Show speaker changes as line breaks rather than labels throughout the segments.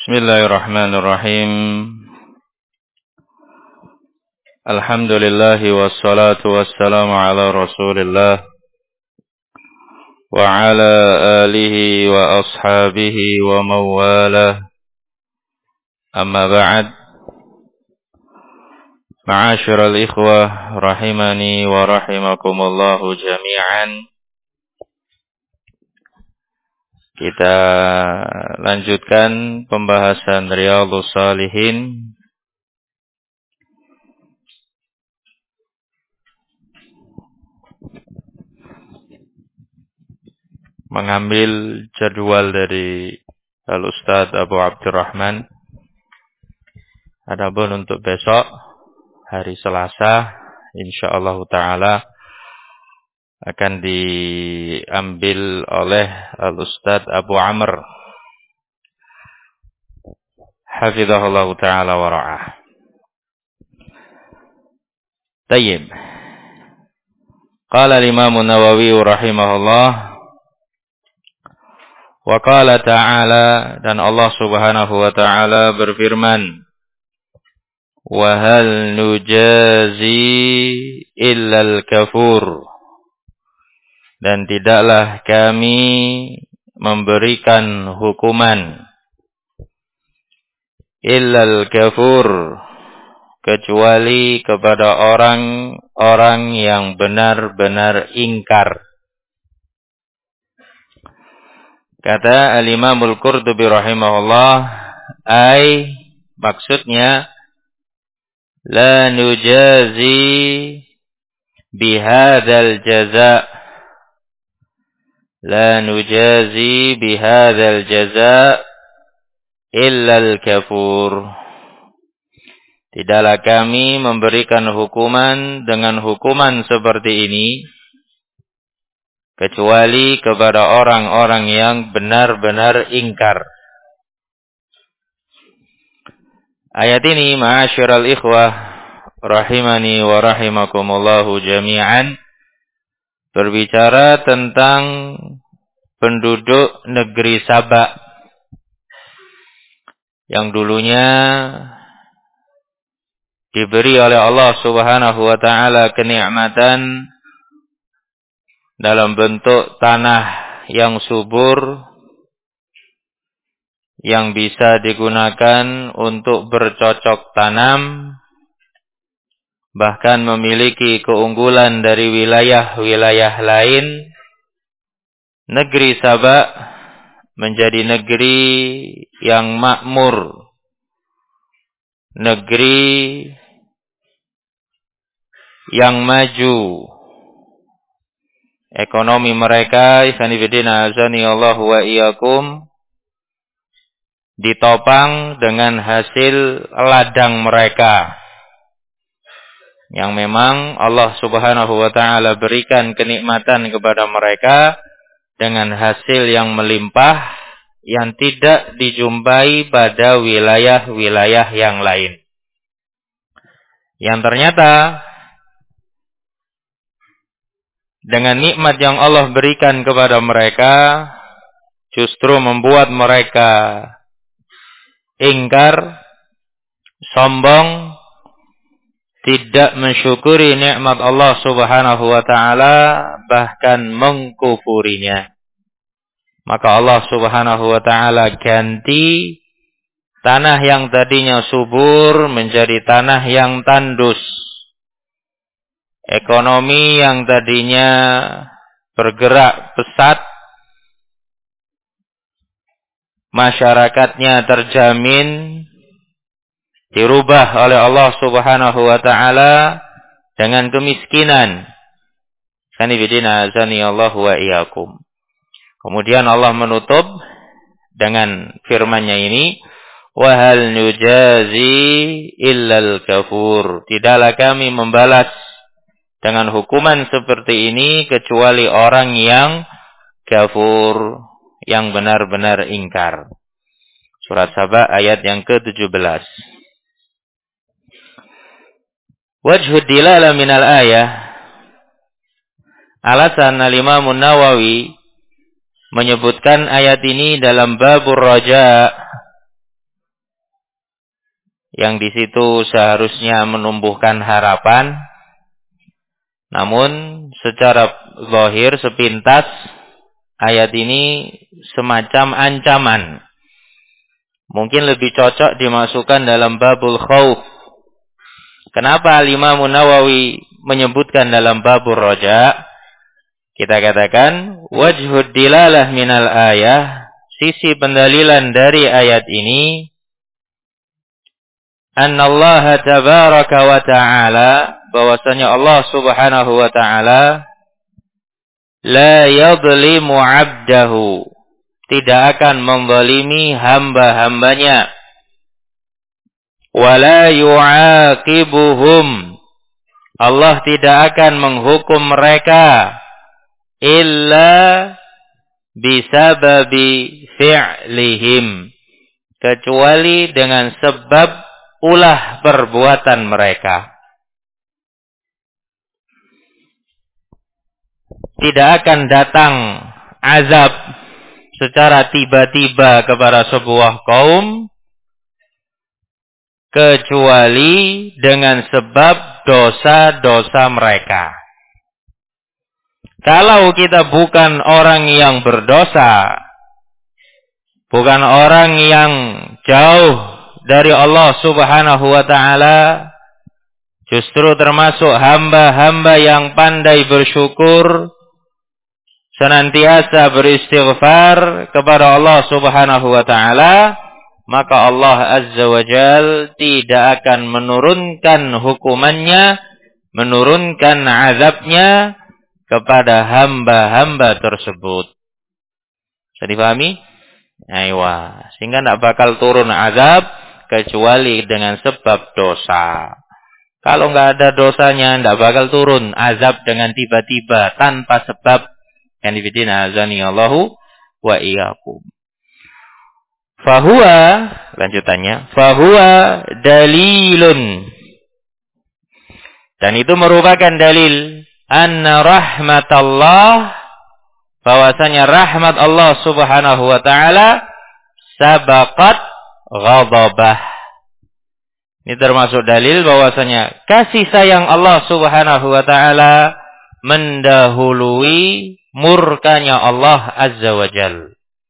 Bismillahirrahmanirrahim. Alhamdulillahi wassalatu wassalamu ala Rasulillah wa ala alihi wa ashabihi wa mawalah. Amma ba'd. Ma'asyiral ikhwah rahimani wa rahimakumullahu jami'an. Kita lanjutkan pembahasan Riyadhus Shalihin mengambil jadwal dari Al-Ustadz Abu Abdurrahman. Adapun untuk besok hari Selasa insyaallah taala akan diambil oleh Al-Ustadz Abu Amr hafizahullah ta'ala wa ra'ah. Tayyib. Qala al-Imam An-Nawawi rahimahullah wa qala ta'ala, dan Allah subhanahu wa ta'ala berfirman, wa hal nujazi illa al-kafur, dan tidaklah kami memberikan hukuman illal kafur, kecuali kepada orang-orang yang benar-benar ingkar. Kata Al-Imam Al-Qurtubi rahimahullah, maksudnya la nujazi bihadzal jaza', la nujazi bihadzal jaza' illal kafur, tidaklah kami memberikan hukuman dengan hukuman seperti ini kecuali kepada orang-orang yang benar-benar ingkar. Ayat ini ma'asyiral ikhwah rahimani wa rahimakumullahu jami'an berbicara tentang penduduk negeri Saba yang dulunya diberi oleh Allah subhanahu wa ta'ala kenikmatan dalam bentuk tanah yang subur yang bisa digunakan untuk bercocok tanam, bahkan memiliki keunggulan dari wilayah-wilayah lain. Negeri Saba menjadi negeri yang makmur, negeri yang maju. Ekonomi mereka, ikhwanifidina azani Allah wa iyyakum, ditopang dengan hasil ladang mereka yang memang Allah subhanahu wa ta'ala berikan kenikmatan kepada mereka dengan hasil yang melimpah yang tidak dijumpai pada wilayah-wilayah yang lain. Yang ternyata dengan nikmat yang Allah berikan kepada mereka justru membuat mereka ingkar, sombong, tidak mensyukuri nikmat Allah subhanahu wa ta'ala, bahkan mengkufurinya. Maka Allah subhanahu wa ta'ala ganti tanah yang tadinya subur menjadi tanah yang tandus. Ekonomi yang tadinya bergerak pesat, masyarakatnya terjamin, dirubah oleh Allah subhanahu wa ta'ala dengan kemiskinan. Sanibidina azani Allah wa iyyakum. Kemudian Allah menutup dengan firman-Nya ini, wa hal nujazi illal kafur, tidaklah kami membalas dengan hukuman seperti ini kecuali orang yang kafur, yang benar-benar ingkar. Surat Saba ayat yang ke-17. Wajhud dilalah minal ayah, alasan Al-Imam An-Nawawi menyebutkan ayat ini dalam babur raja, yang di situ seharusnya menumbuhkan harapan. Namun secara zahir sepintas ayat ini semacam ancaman. Mungkin lebih cocok dimasukkan dalam babul khauf. Kenapa Imam Nawawi menyebutkan dalam babur roja? Kita katakan wajhud dilalah minal ayah, sisi pendalilan dari ayat ini, annallaha tabaraka wa ta'ala, bahwasanya Allah subhanahu wa ta'ala la yadlimu 'abdahu, tidak akan menzalimi hamba-hambanya, wa la yu'aqibuhum, Allah tidak akan menghukum mereka illa bisababi fi'lihim, kecuali dengan sebab ulah perbuatan mereka. Tidak akan datang azab secara tiba-tiba kepada sebuah kaum kecuali dengan sebab dosa-dosa mereka. Kalau kita bukan orang yang berdosa, bukan orang yang jauh dari Allah subhanahu wa ta'ala, justru termasuk hamba-hamba yang pandai bersyukur, senantiasa beristighfar kepada Allah subhanahu wa ta'ala, maka Allah azza wa jal tidak akan menurunkan hukumannya, menurunkan azabnya kepada hamba-hamba tersebut. Bisa dipahami? Aywa. Sehingga tidak bakal turun azab kecuali dengan sebab dosa. Kalau nggak ada dosanya, tidak bakal turun azab dengan tiba-tiba tanpa sebab. Yang dibidina azani Allahu wa iyyakum. Fahuwa, lanjutannya, fahuwa dalilun. Dan itu merupakan dalil anna rahmatallah, bahwasanya rahmat Allah subhanahu wa ta'ala sabaqat ghadabah. Ini termasuk dalil bahwasanya kasih sayang Allah subhanahu wa ta'ala mendahului murkanya Allah azza wa jal.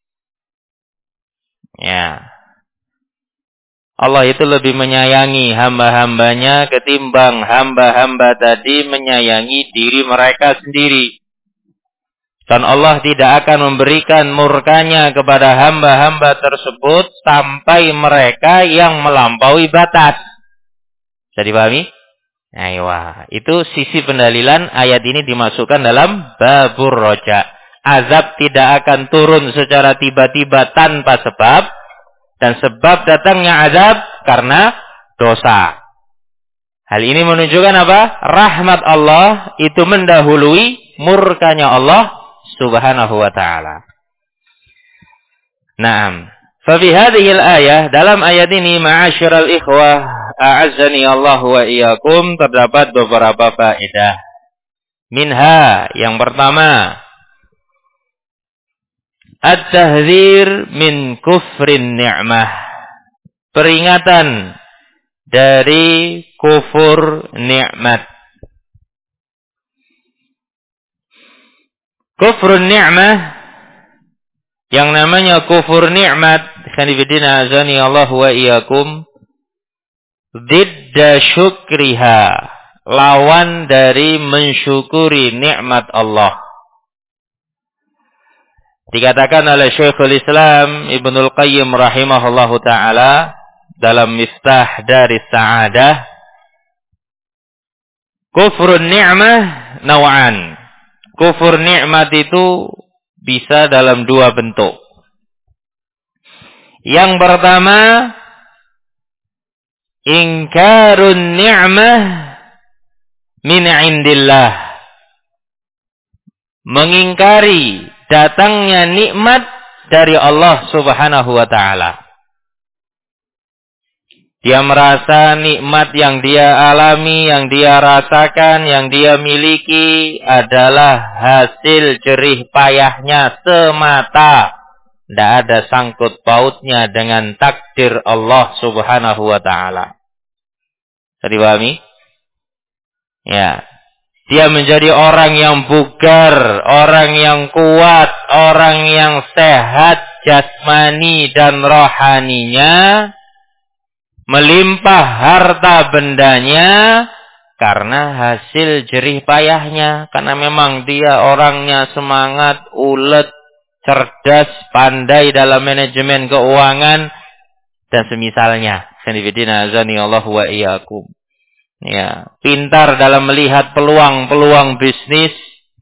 Ya. Allah itu lebih menyayangi hamba-hambanya ketimbang hamba-hamba tadi menyayangi diri mereka sendiri. Dan Allah tidak akan memberikan murkanya kepada hamba-hamba tersebut sampai mereka yang melampaui batas. Bisa dipahami? Aywa. Itu sisi pendalilan ayat ini dimasukkan dalam babur roja. Azab tidak akan turun secara tiba-tiba tanpa sebab. Dan sebab datangnya azab karena dosa. Hal ini menunjukkan apa? Rahmat Allah itu mendahului murkanya Allah subhanahu wa ta'ala. Naam. Fa fi hadhil ayah, dalam ayat ini ma'asyiral ikhwah, a'azzani Allah wa iyyakum, terdapat beberapa faedah. Minha, yang pertama, at-tahdzir min kufrin ni'mah. Peringatan dari kufur nikmat. Kufur ni'mah, yang namanya kufur nikmat, khanifidina azani Allah wa iyyakum, didda syukriha, lawan dari mensyukuri nikmat Allah. Dikatakan oleh Syekhul Islam Ibnul Qayyim rahimahullahu ta'ala dalam Miftah Daris Sa'adah, kufrun ni'mah naw'an. Kufur nikmat itu bisa dalam dua bentuk. Yang pertama, ingkarun ni'mah min indillah. Mengingkari datangnya nikmat dari Allah subhanahu wa ta'ala. Dia merasa nikmat yang dia alami, yang dia rasakan, yang dia miliki adalah hasil jerih payahnya semata. Tidak ada sangkut pautnya dengan takdir Allah subhanahu wa ta'ala. Bisa dipahami? Ya. Dia menjadi orang yang bugar, orang yang kuat, orang yang sehat jasmani dan rohaninya, melimpah harta bendanya karena hasil jerih payahnya. Karena memang dia orangnya semangat, ulet, cerdas, pandai dalam manajemen keuangan dan semisalnya. Sanibidina azani Allah wa iyyakum. Ya, pintar dalam melihat peluang-peluang bisnis,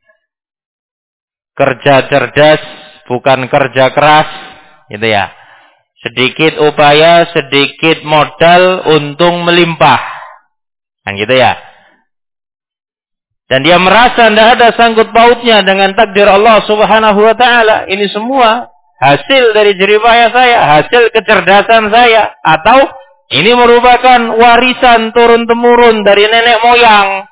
kerja cerdas, bukan kerja keras, gitu ya. Sedikit upaya, sedikit modal, untung melimpah. Kan gitu ya. Dan dia merasa tidak ada sangkut pautnya dengan takdir Allah Subhanahu wa taala. Ini semua hasil dari jerih payah saya, hasil kecerdasan saya, atau ini merupakan warisan turun-temurun dari nenek moyang.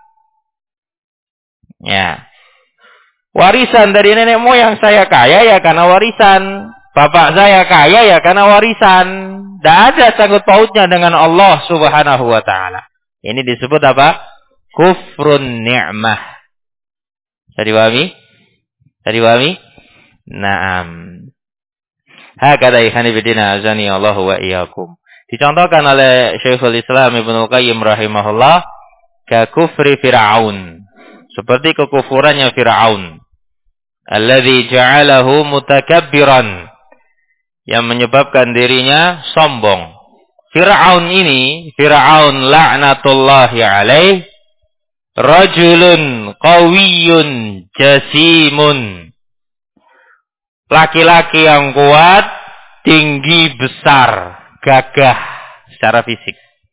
Ya. Warisan dari nenek moyang, saya kaya ya karena warisan. Bapak saya kaya ya karena warisan. Tidak ada sangkut pautnya dengan Allah Subhanahu wa taala. Ini disebut apa? Kufrun ni'mah. Bisa dipahami? Bisa dipahami? Naam. Hakadha ikhani bidina azani Allah wa iyyakum. Dicontohkan oleh Syekhul Islam Ibnu Qayyim rahimahullah ka kufri Fir'aun. Seperti kekufurannya Fir'aun. Alladzi ja'alahu mutakabbiran. Yang menyebabkan dirinya sombong. Fir'aun ini, Fir'aun la'natullahi alaih, rajulun qawiyyun jasimun. Laki-laki yang kuat, tinggi, besar, gagah secara fisik.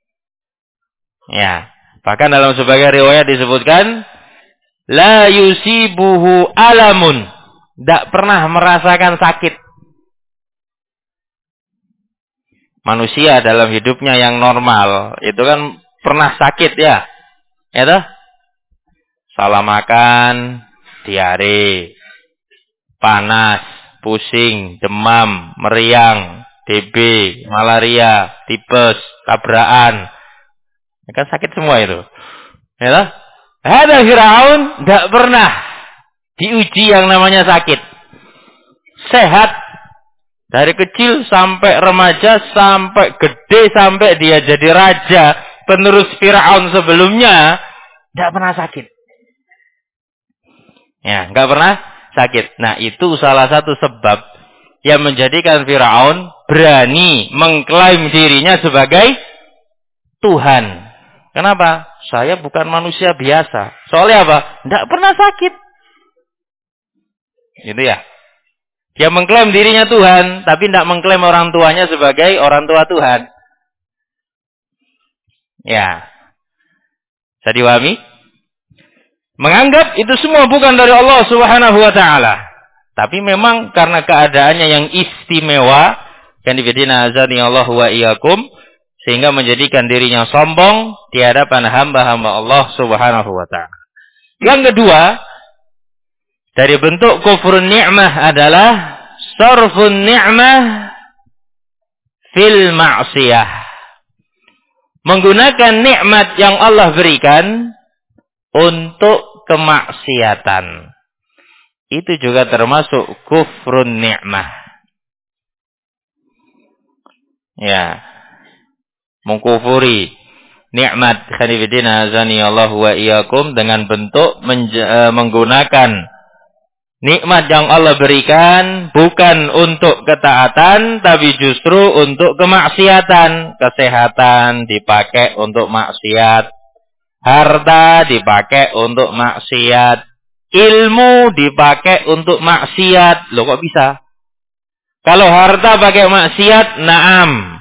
Ya, bahkan dalam sebagian riwayat disebutkan la yusibuhu alamun, tidak pernah merasakan sakit. Manusia dalam hidupnya yang normal itu kan pernah sakit ya, ya toh? Salah makan, diare, panas, pusing, demam, meriang, TB, malaria, tipes, tabrakan. Ya kan sakit semua itu. Ya toh? Ada Fir'aun tidak pernah diuji yang namanya sakit. Sehat. Dari kecil sampai remaja, sampai gede, sampai dia jadi raja, penerus Fir'aun sebelumnya, tidak pernah sakit. Ya, nggak pernah sakit. Nah, itu salah satu sebab yang menjadikan Fir'aun berani mengklaim dirinya sebagai Tuhan. Kenapa? Saya bukan manusia biasa. Soalnya apa? Tidak pernah sakit. Gitu ya. Dia mengklaim dirinya Tuhan, tapi tidak mengklaim orang tuanya sebagai orang tua Tuhan. Ya. Bisa dipahami? Menganggap itu semua bukan dari Allah Subhanahu wa taala. Tapi memang karena keadaannya yang istimewa, kan dibidina azani Allah wa iyyakum, sehingga menjadikan dirinya sombong di hadapan hamba-hamba Allah Subhanahu wa taala. Yang kedua, dari bentuk kufrun ni'mah adalah sarfun ni'mah fil ma'siyah. Menggunakan nikmat yang Allah berikan untuk kemaksiatan. Itu juga termasuk kufrun ni'mah. Ya. Mengkufuri nikmat khanifidina azani Allah wa iyyakum dengan bentuk menggunakan nikmat yang Allah berikan bukan untuk ketaatan, tapi justru untuk kemaksiatan. Kesehatan dipakai untuk maksiat. Harta dipakai untuk maksiat. Ilmu dipakai untuk maksiat. Loh kok bisa? Kalau harta pakai maksiat, na'am.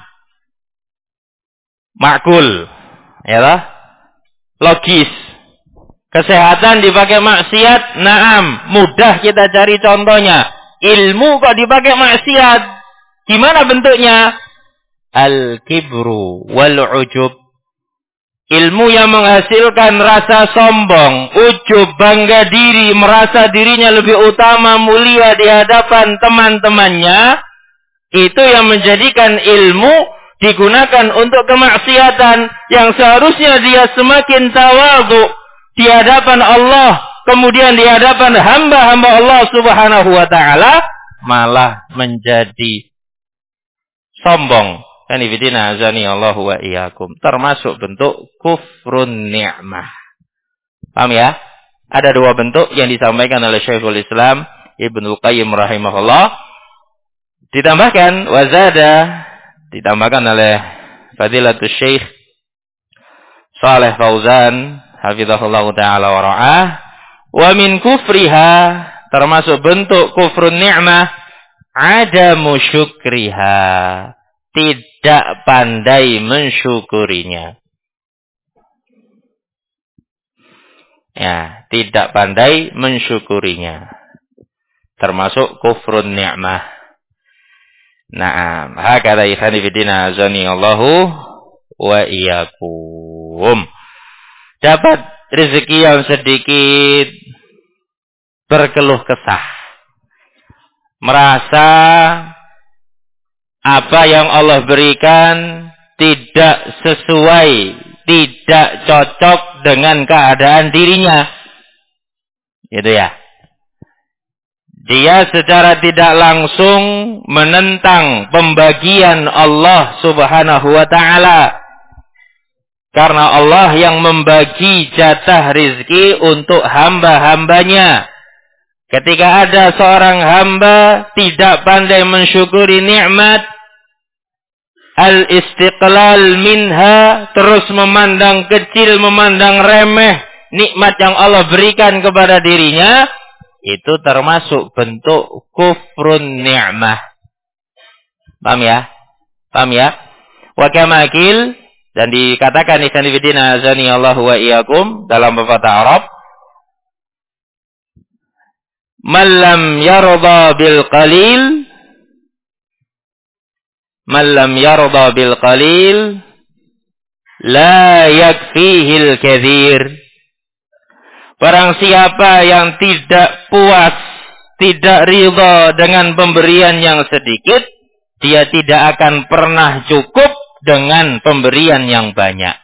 Makul. Ya lah? Logis. Kesehatan dipakai maksiat, na'am, mudah kita cari contohnya. Ilmu kok dipakai maksiat. Gimana bentuknya? Al-kibru wal-ujub. Ilmu yang menghasilkan rasa sombong, ujub, bangga diri, merasa dirinya lebih utama, mulia di hadapan teman-temannya. Itu yang menjadikan ilmu digunakan untuk kemaksiatan yang seharusnya dia semakin tawadhu di hadapan Allah, kemudian di hadapan hamba-hamba Allah Subhanahu wa taala, malah menjadi sombong. Kanifidina azani Allah wa iyyakum. Termasuk bentuk kufrun ni'mah. Paham ya? Ada dua bentuk yang disampaikan oleh Syekhul Islam Ibnu Qayyim rahimahullah. Ditambahkan wazada, ditambahkan oleh Fadilatul Syekh Shalih Fauzan hafizahullah taala wa ra'ah, wa min kufriha, termasuk bentuk kufrun ni'mah, adamu syukriha, tidak pandai mensyukurinya. Ya, tidak pandai mensyukurinya. Termasuk kufrun ni'mah. Naam, hakadha ikhani fidina azani Allahu wa iyyakum. Dapat rezeki yang sedikit, berkeluh kesah. Merasa apa yang Allah berikan tidak sesuai, tidak cocok dengan keadaan dirinya. Gitu ya. Dia secara tidak langsung menentang pembagian Allah Subhanahu wa taala. Karena Allah yang membagi jatah rizki untuk hamba-hambanya. Ketika ada seorang hamba tidak pandai mensyukuri nikmat, al-istiqlal minha, terus memandang kecil, memandang remeh nikmat yang Allah berikan kepada dirinya, itu termasuk bentuk kufrun ni'mah. Paham ya? Paham ya? Wa kamakil, dan dikatakan ikhwan fillah azani Allah wa iyyakum dalam pepatah Arab, man lam yarda bil qalil, man lam yarda bil qalil la yakfihil katsir. Barang siapa yang tidak puas, tidak ridha dengan pemberian yang sedikit, dia tidak akan pernah cukup dengan pemberian yang banyak.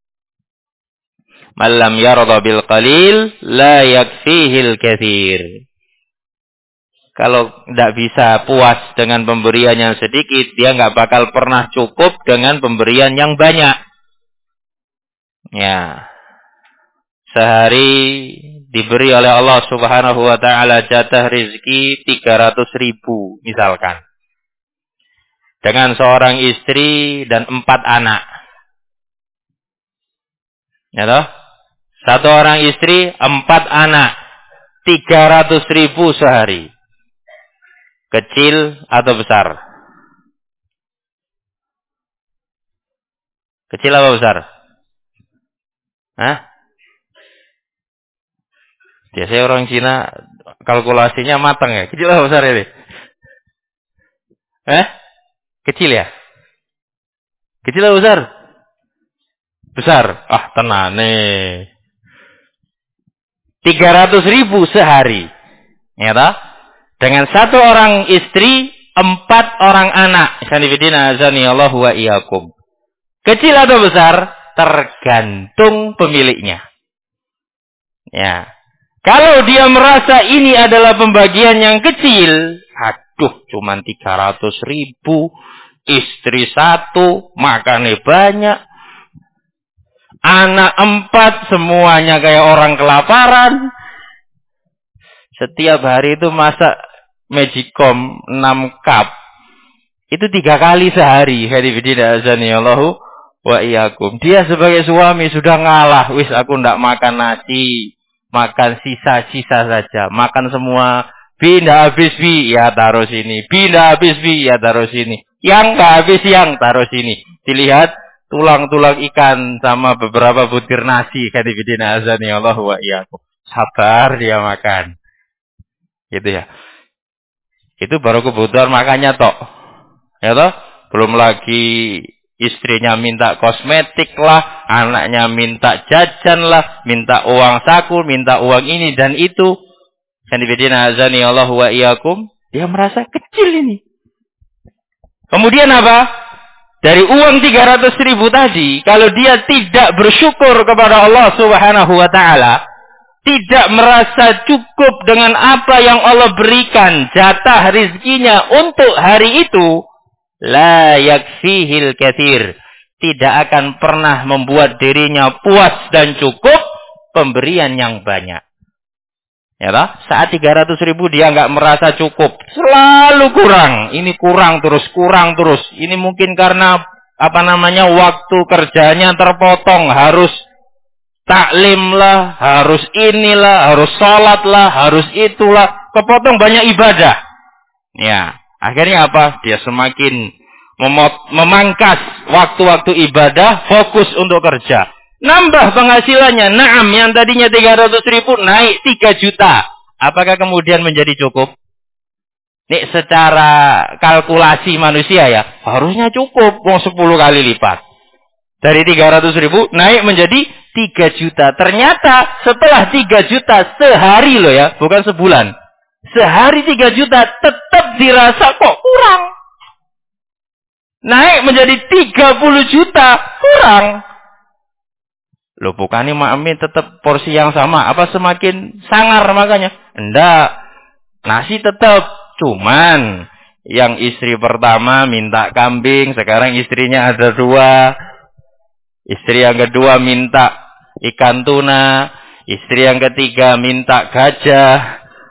Man lam yarda bil qalil la yakfihil katsir. Kalau tidak bisa puas dengan pemberian yang sedikit, dia nggak bakal pernah cukup dengan pemberian yang banyak. Ya. Sehari diberi oleh Allah Subhanahu wa taala jatah rezeki 300.000 misalkan. Dengan seorang istri dan 4 anak. Ya toh? Satu orang istri, 4 anak. 300.000 sehari. Kecil atau besar? Kecil atau besar? Hah? Biasanya orang Cina kalkulasinya matang ya. Kecil atau besar ini? Kecil ya? Kecil atau besar? Besar. Ah, tenang nih. 300.000 sehari. Ya toh? Dengan 1 orang istri, 4 orang anak. Sanifidina azani Allah wa iyyakum. Kecil atau besar? Tergantung pemiliknya. Ya. Kalau dia merasa ini adalah pembagian yang kecil, aduh, cuman 300.000, istri 1, makannya banyak, anak 4, semuanya kayak orang kelaparan. Setiap hari itu masak Magicom 6 cup. Itu 3 kali sehari. Hadifidina azani Allahu wa iyyakum. Dia sebagai suami sudah ngalah. Wis, aku ndak makan nasi. Makan sisa-sisa saja. Makan semua. Pindah habis bi, ya taruh sini. Pindah habis bi, ya taruh sini. Yang nggak habis yang taruh sini. Dilihat tulang-tulang ikan sama beberapa butir nasi. Hadifidina azani Allahu wa iyyakum. Sabar dia makan. Gitu ya. Itu baru kebutuhan makannya tok. Ya toh? Belum lagi istrinya minta kosmetik lah, anaknya minta jajan lah, minta uang saku, minta uang ini dan itu. Kanifidina azani Allah wa iyyakum. Dia merasa kecil ini. Kemudian apa? dari uang 300.000 tadi, kalau dia tidak bersyukur kepada Allah Subhanahu wa taala, tidak merasa cukup dengan apa yang Allah berikan, jatah rizkinya untuk hari itu, la yakfihil katsir, tidak akan pernah membuat dirinya puas dan cukup pemberian yang banyak. Ya toh? Saat 300.000 dia nggak merasa cukup, selalu kurang. Ini kurang terus. Ini mungkin karena waktu kerjanya terpotong, harus taklim lah, harus inilah, harus sholat lah, harus itulah, kepotong banyak ibadah. Ya, akhirnya apa? Dia semakin memangkas waktu-waktu ibadah, fokus untuk kerja. Nambah penghasilannya. Naam, yang tadinya 300.000 naik 3 juta. Apakah kemudian menjadi cukup? Nih secara kalkulasi manusia ya, harusnya cukup. 10 kali lipat. Dari 300.000 naik menjadi 3 juta. Ternyata setelah 3 juta sehari loh ya, bukan sebulan. Sehari 3 juta tetap dirasa kok kurang. Naik menjadi 30 juta kurang. Loh bukannya Ma'amin tetap porsi yang sama. Apa semakin sangar makanya? Enggak. Nasi tetap. Cuman yang istri pertama minta kambing. Sekarang istrinya ada 2. Istri yang kedua minta ikan tuna. Istri yang ketiga minta gajah.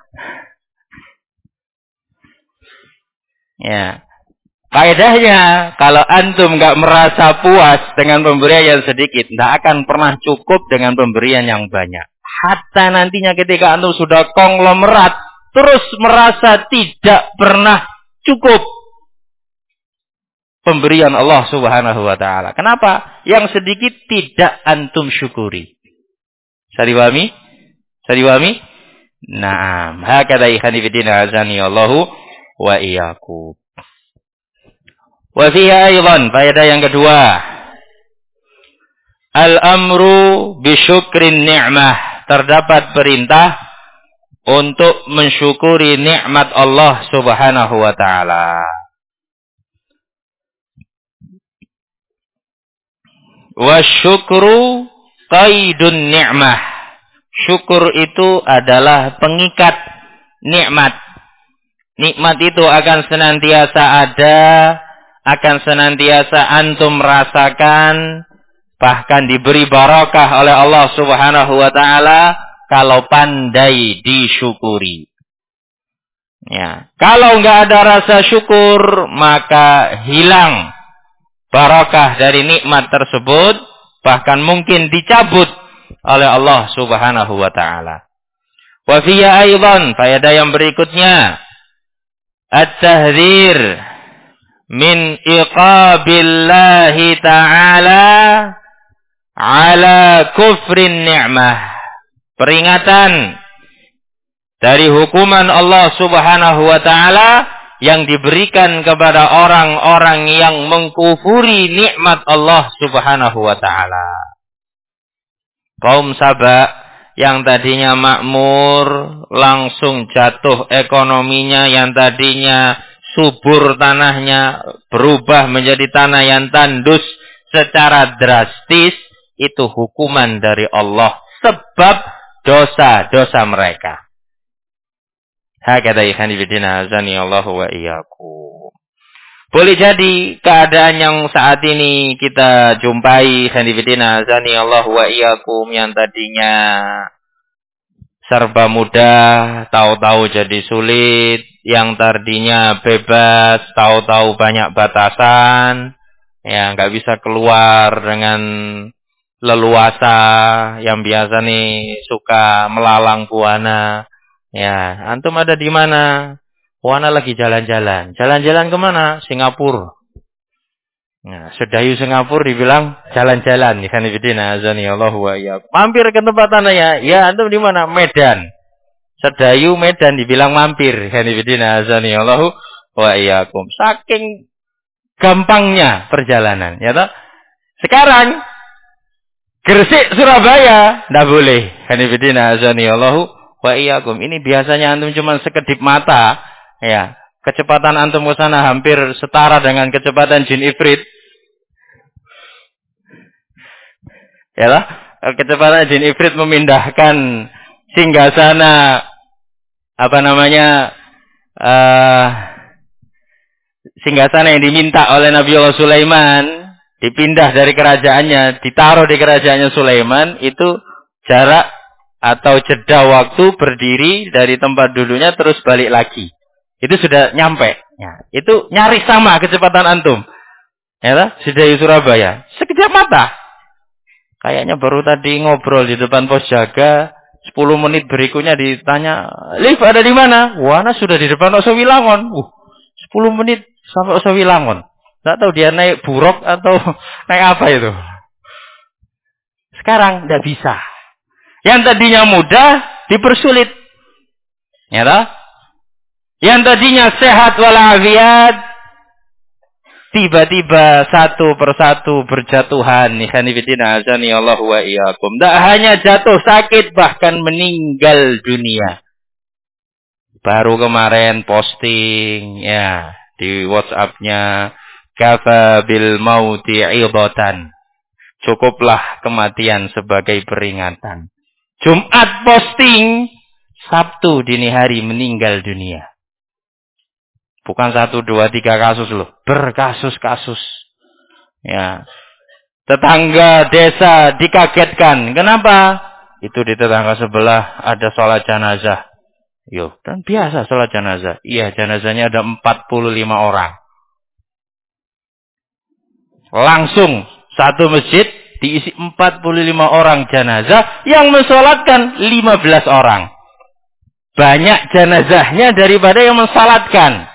Ya. Kaedahnya, kalau antum nggak merasa puas dengan pemberian yang sedikit, nggak akan pernah cukup dengan pemberian yang banyak. Hatta nantinya ketika antum sudah konglomerat, terus merasa tidak pernah cukup pemberian Allah Subhanahu wa taala. Kenapa? Yang sedikit tidak antum syukuri. Sadiwami? Naam, hakadha ikhani fiddin azani Allahu wa iyyakum. Wa fiha aidan, faedah yang kedua. Al-amru bi syukrin ni'mah. Terdapat perintah untuk mensyukuri nikmat Allah Subhanahu wa taala. Wa syukru qaidun ni'mah. Syukur itu adalah pengikat nikmat. Nikmat itu akan senantiasa ada, akan senantiasa antum rasakan, bahkan diberi barakah oleh Allah Subhanahu wa taala kalau pandai disyukuri. Ya, kalau enggak ada rasa syukur, maka hilang barakah dari nikmat tersebut, bahkan mungkin dicabut oleh Allah Subhanahu wa taala. Wa fiya aidan, faedah yang berikutnya, at-tahdzir min iqabillahi ta'ala ala kufrin ni'mah. Peringatan dari hukuman Allah Subhanahu wa ta'ala yang diberikan kepada orang-orang yang mengkufuri nikmat Allah Subhanahu wa ta'ala. Kaum Saba yang tadinya makmur langsung jatuh ekonominya, yang tadinya subur tanahnya berubah menjadi tanah yang tandus secara drastis. Itu hukuman dari Allah sebab dosa-dosa mereka. Hakadha ikhani bidina azani Allahu wa iyyakum. Boleh jadi keadaan yang saat ini kita jumpai ikhani bidina azani Allahu wa iyyakum, yang tadinya serba mudah, tahu-tahu jadi sulit. Yang tadinya bebas, tahu-tahu banyak batasan. Ya, nggak bisa keluar dengan leluasa. Yang biasa nih suka melalang buana. Ya, antum ada di mana? Buana lagi jalan-jalan. Jalan-jalan kemana? Singapura. Nah, sedayu Singapura dibilang jalan-jalan. Ikhwan fillah azani Allahu wa iyyakum. Mampir ke tempat tanahnya. Ya, antum di mana? Medan. Sedayu Medan dibilang mampir. Ikhwan fillah azani Allahu wa iyyakum. Saking gampangnya perjalanan, ya toh? Sekarang Gresik Surabaya enggak boleh. Ikhwan fillah azani Allahu wa iyyakum. Ini biasanya antum cuma sekedip mata, ya. Kecepatan antum ke sana hampir setara dengan kecepatan jin ifrit. Ya lah, kecepatan jin ifrit memindahkan singgasana singgasana yang diminta oleh Nabi Allah Sulaiman dipindah dari kerajaannya, ditaruh di kerajaannya Sulaiman, itu jarak atau jeda waktu berdiri dari tempat dulunya terus balik lagi. Itu sudah nyampe. Ya, itu nyaris sama kecepatan antum. Ya lah, dari Surabaya. Sekejap mata. Kayaknya baru tadi ngobrol di depan pos jaga, 10 menit berikutnya ditanya, lift ada di mana? Wana sudah di depan Osowilangon. 10 menit sampai Osowilangon. Tidak tahu dia naik buruk atau naik apa itu. Sekarang tidak bisa. Yang tadinya mudah dipersulit. Ya toh? Yang tadinya sehat walafiat tiba-tiba satu persatu berjatuhan. Ikhwanifidina azani Allah wa iyyakum. Tidak hanya jatuh sakit, bahkan meninggal dunia. Baru kemarin posting ya di WhatsApp-nya, kafa bil mauti 'idatan. Cukuplah kematian sebagai peringatan. Jumat posting, Sabtu dini hari meninggal dunia. Bukan 1, 2, 3 kasus loh. Berkasus-kasus. Ya. Tetangga desa dikagetkan. Kenapa? Itu di tetangga sebelah ada sholat jenazah. Yo, dan biasa sholat jenazah. Iya, jenazahnya ada 45 orang. Langsung satu masjid diisi 45 orang jenazah yang mensolatkan 15 orang. Banyak jenazahnya daripada yang mensolatkan.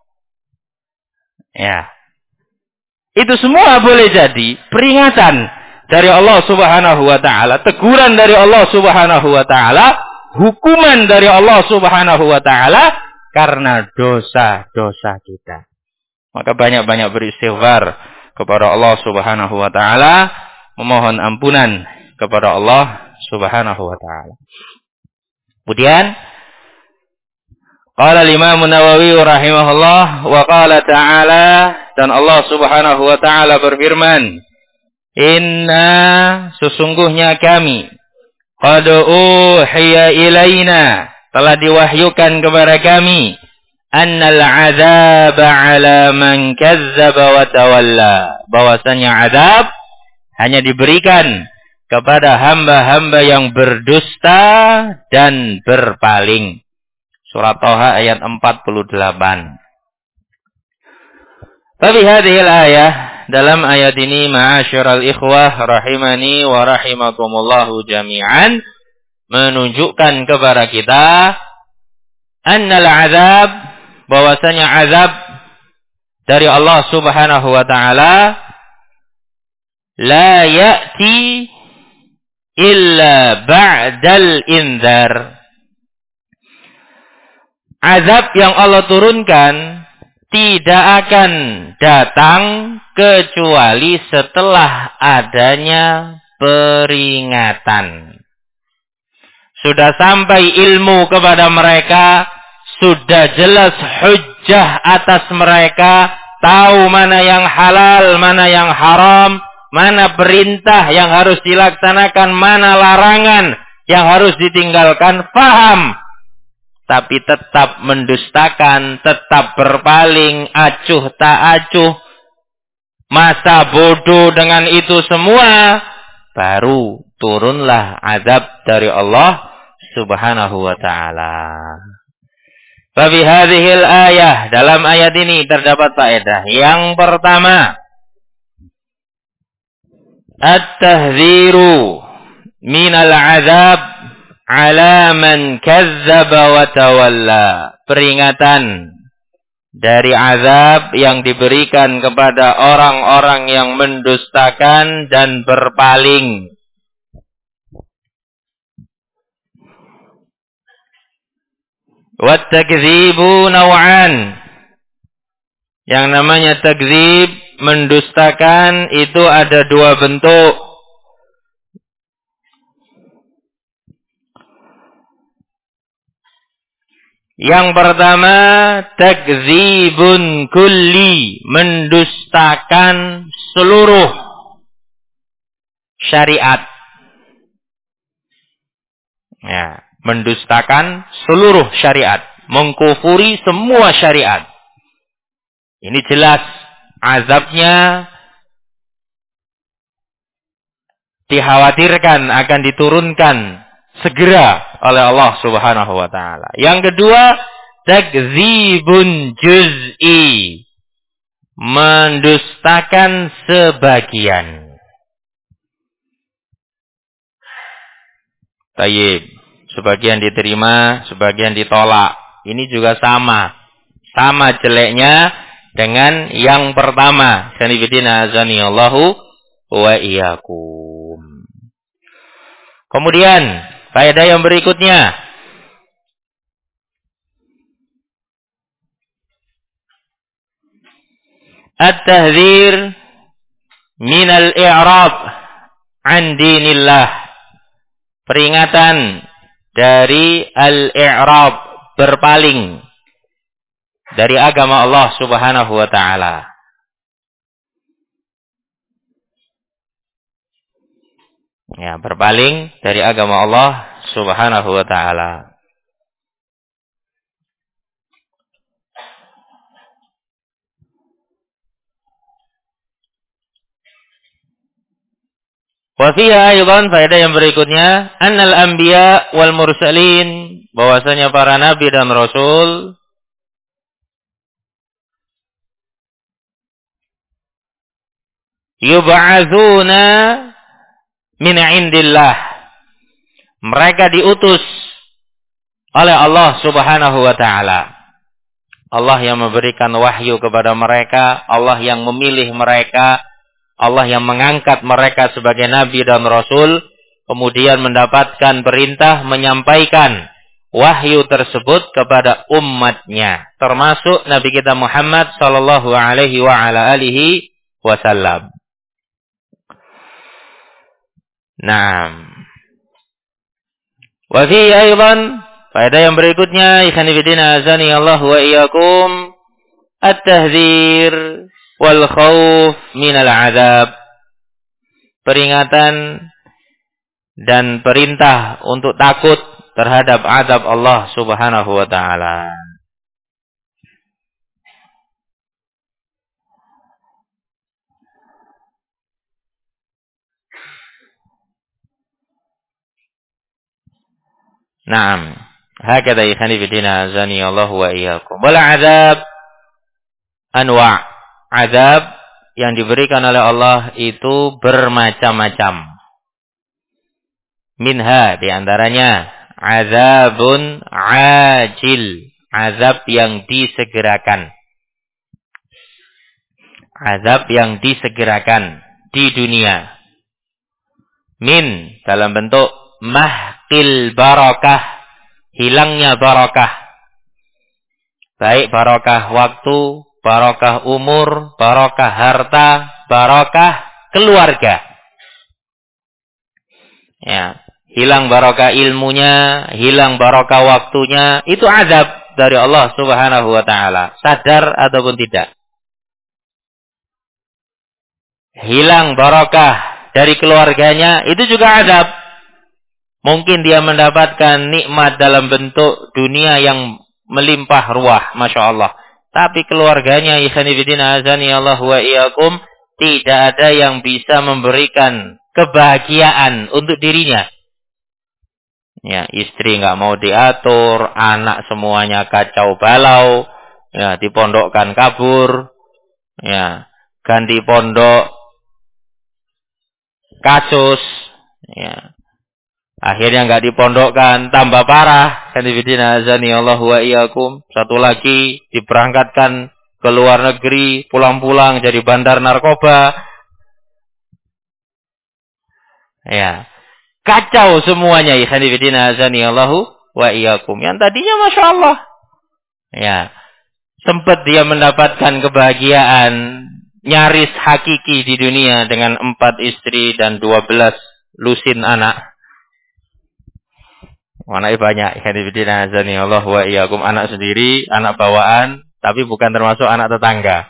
Ya. Itu semua boleh jadi peringatan dari Allah Subhanahu wa taala, teguran dari Allah Subhanahu wa taala, hukuman dari Allah Subhanahu wa taala karena dosa-dosa kita. Maka banyak-banyak beristighfar kepada Allah Subhanahu wa taala, memohon ampunan kepada Allah Subhanahu wa taala. Kemudian qala Imam Nawawi rahimahullah wa qala ta'ala, dan Allah Subhanahu wa taala berfirman, inna, sesungguhnya kami, qad uhiya ilaina, telah diwahyukan kepada kami, annal azaba ala man kazzaba wa tawalla, bahwasanya azab hanya diberikan kepada hamba-hamba yang berdusta dan berpaling. Surat Thaha ayat 48. Tapi hadhil ayah, dalam ayat ini ma'asyiral ikhwah rahimani wa rahimakumullahu jami'an, menunjukkan kepada kita annal azab, bahwasanya azab dari Allah Subhanahu wa taala la ya'ti illa ba'dal inzar. Azab yang Allah turunkan tidak akan datang kecuali setelah adanya peringatan. Sudah sampai ilmu kepada mereka, sudah jelas hujjah atas mereka, tahu mana yang halal, mana yang haram, mana perintah yang harus dilaksanakan, mana larangan yang harus ditinggalkan, paham. Tapi tetap mendustakan, tetap berpaling, acuh tak acuh, masa bodoh dengan itu semua, baru turunlah azab dari Allah Subhanahu wa taala. Fabi hadhil ayah, dalam ayat ini terdapat faedah. Yang pertama, at-tahdziru minal azab ala man kazzaba wa tawalla. Peringatan dari azab yang diberikan kepada orang-orang yang mendustakan dan berpaling. Wa takdzibu naw'an. Yang namanya takdzib, mendustakan, itu ada dua bentuk. Yang pertama, takdzibun kulli, mendustakan seluruh syariat. Ya, mendustakan seluruh syariat, mengkufuri semua syariat. Ini jelas azabnya dikhawatirkan akan diturunkan segera oleh Allah Subhanahu wa taala. Yang kedua, takdzibun juz'i, mendustakan sebagian. Tayyib, sebagian diterima, sebagian ditolak. Ini juga sama jeleknya dengan yang pertama. Sanibidina azanillahu wa iyyakum. Kemudian faedah yang berikutnya, at-tahdzir minal i'rab an dinillah. Peringatan dari al-i'rab, berpaling dari agama Allah Subhanahu wa taala. Ya, berpaling dari agama Allah Subhanahu wa taala. Wa fiha aidan, faedah yang berikutnya, annal anbiya wal mursalin, bahwasanya para nabi dan rasul yub'atsuna min indillah, mereka diutus oleh Allah Subhanahu wa taala. Allah yang memberikan wahyu kepada mereka, Allah yang memilih mereka, Allah yang mengangkat mereka sebagai nabi dan rasul, kemudian mendapatkan perintah menyampaikan wahyu tersebut kepada umatnya, termasuk Nabi kita Muhammad sallallahu alaihi wa ala alihi wasallam. Naam. Wa fi aidan, faedah yang berikutnya, ikhwan fillah azani Allah wa iyyakum, at-tahdzir wal khauf minal azab, peringatan dan perintah untuk takut terhadap azab Allah Subhanahu wa taala. Naam, hakada ikhani bidina azani Allah wa iyyakum. Wal azab anwa', azab yang diberikan oleh Allah itu bermacam-macam. Minha, diantaranya azabun ajil, azab yang disegerakan. Azab yang disegerakan di dunia. Min, dalam bentuk mahqil barakah, hilangnya barakah. Baik barakah waktu, barakah umur, barakah harta, barakah keluarga. Ya, hilang barakah ilmunya, hilang barakah waktunya, itu azab dari Allah Subhanahu wa taala, sadar ataupun tidak. Hilang barakah dari keluarganya, itu juga azab. Mungkin dia mendapatkan nikmat dalam bentuk dunia yang melimpah ruah, Masya Allah. Tapi keluarganya, ikhwanifidina azani Allah wa iyyakum, tidak ada yang bisa memberikan kebahagiaan untuk dirinya. Ya, istri nggak mau diatur, anak semuanya kacau balau, ya, dipondokkan kabur, ya, ganti pondok, kasus, ya. Akhirnya nggak dipondokkan, tambah parah. Kanifidina azani Allah wa iyyakum. Satu lagi diberangkatkan ke luar negeri, pulang-pulang jadi bandar narkoba. Ya, kacau semuanya. Kanifidina azani Allah wa iyyakum. Yang tadinya Masya Allah, ya, sempat dia mendapatkan kebahagiaan nyaris hakiki di dunia dengan 4 istri dan 12 lusin anak. Anaknya banyak, ikhwanifidina azani Allah wa iyyakum, anak sendiri, anak bawaan, tapi bukan termasuk anak tetangga.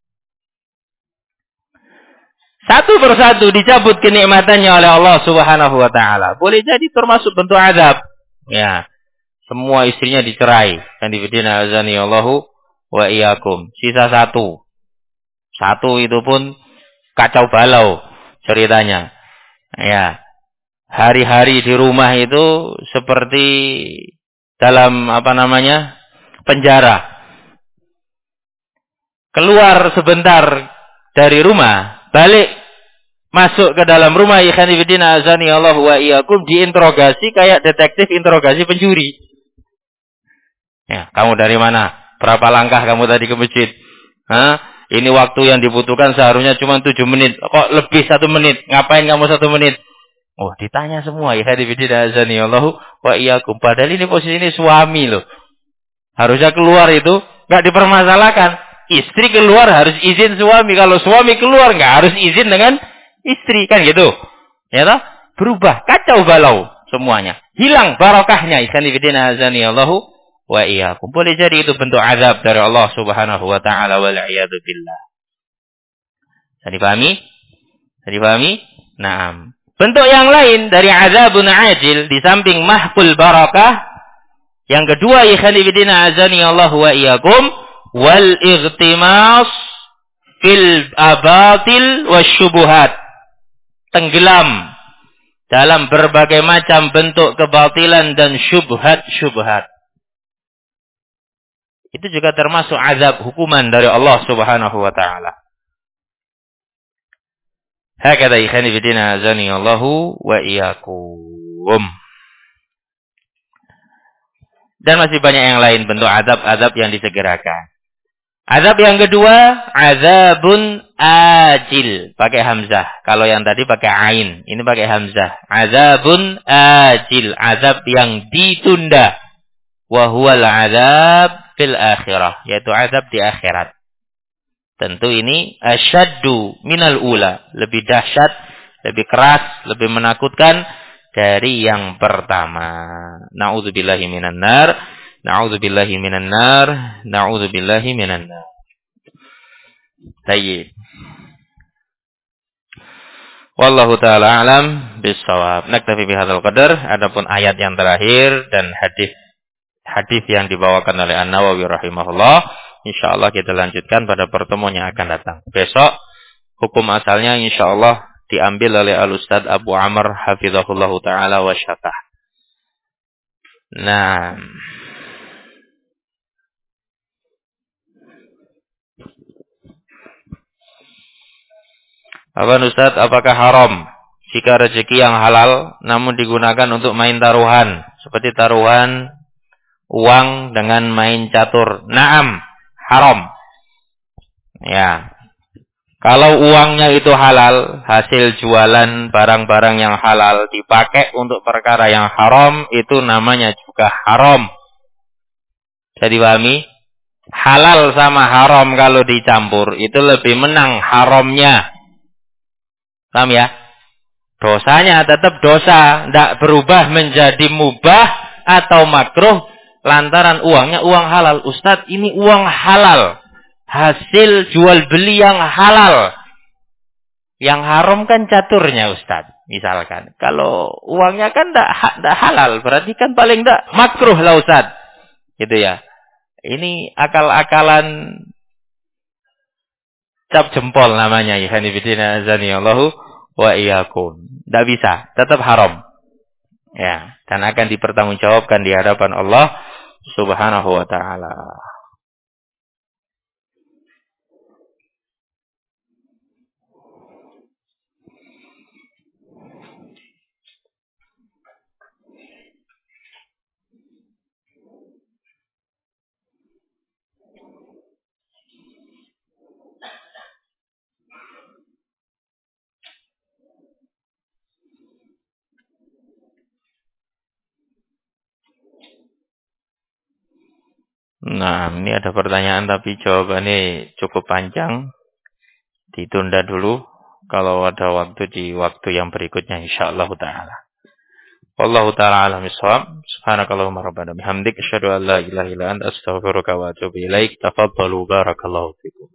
Satu persatu dicabut kenikmatannya oleh Allah Subhanahu wa taala. Boleh jadi termasuk bentuk azab. Ya, semua istrinya dicerai. Kan dibidina azani Allahu wa iyyakum. Sisa satu. Satu itu pun kacau balau ceritanya. Ya. Hari-hari di rumah itu seperti dalam penjara. Keluar sebentar dari rumah, balik masuk ke dalam rumah, ikhwan fillah azani Allah wa iyyakum, diinterogasi kayak detektif interogasi pencuri. Ya, kamu dari mana? Berapa langkah kamu tadi ke masjid? Ini waktu yang dibutuhkan seharusnya cuma 7 menit. Kok lebih 1 menit? Ngapain kamu 1 menit? Oh, ditanya semua, ikhwan fillah azani Allah wa iyyakum. Padahal ini posisi ini suami loh. Harusnya keluar itu nggak dipermasalahkan. Istri keluar harus izin suami. Kalau suami keluar nggak harus izin dengan istri, kan gitu. Ya toh? Berubah, kacau balau semuanya. Hilang barokahnya. Ikhwan fillah azani Allahu wa iyyakum. Boleh jadi itu bentuk azab dari Allah Subhanahu wa taala wal iyadu billah. Bisa dipahami? Bisa dipahami? Naam. Bentuk yang lain dari azabun ajil di samping mahful barakah, yang kedua, ikhwan fillah azani Allahu wa iyyakum, wal ightimas fil abatil wasyubuhat. Tenggelam dalam berbagai macam bentuk kebatilan dan syubhat-syubhat. Itu juga termasuk azab hukuman dari Allah Subhanahu wa taala. Hakadha ikhwan fillah azani Allahu wa iyyakum. Dan masih banyak yang lain bentuk azab-azab yang disegerakan. Azab yang kedua, azabun ajil. Pakai hamzah. Kalau yang tadi pakai ain. Ini pakai hamzah. Azabun ajil. Azab yang ditunda. Wahuwal azab fil akhirah. Yaitu azab di akhirat. Tentu ini asyaddu minal ula. Lebih dahsyat, lebih keras, lebih menakutkan dari yang pertama. Na'udzubillahi minan nar. Na'udzubillahi minan nar. Na'udzubillahi minan nar. Tayyib. Wallahu ta'ala alam bisawab. Naktafi bihadzal qadar. Adapun ayat yang terakhir dan hadis yang dibawakan oleh An-Nawawi rahimahullah, insyaallah kita lanjutkan pada pertemuan yang akan datang. Besok hukum asalnya insyaallah diambil oleh Al-Ustaz Abu Amr hafizahullahu ta'ala wa syafah. Nah, Ustaz, apakah haram jika rezeki yang halal namun digunakan untuk main taruhan, seperti taruhan uang dengan main catur? Naam, haram. Ya. Kalau uangnya itu halal, hasil jualan barang-barang yang halal dipakai untuk perkara yang haram, itu namanya juga haram. Bisa dipahami? Halal sama haram kalau dicampur, itu lebih menang haramnya. Paham ya? Dosanya tetap dosa, tidak berubah menjadi mubah atau makruh lantaran uangnya uang halal. Ustadz, ini uang halal, hasil jual beli yang halal. Yang haram kan caturnya, Ustadz. Misalkan, kalau uangnya kan tidak halal, berarti kan paling tidak makruh lah, Ustadz. Gitu ya. Ini akal-akalan cap jempol namanya, ya hanifidina azani Allahu wa iyyakum. Tidak bisa, tetap haram. Ya, dan akan dipertanggungjawabkan di hadapan Allah Subhanahu wa taala. Nah, ini ada pertanyaan tapi jawabannya cukup panjang. Ditunda dulu. Kalau ada waktu di waktu yang berikutnya insyaallah ta'ala. Wallahu ta'ala alam bisawab. Subhanakallahumma rabbana bihamdik asyhadu an la ilaha illa anta astaghfiruka wa atubu ilaik. Tafadhalu barakallahu fikum.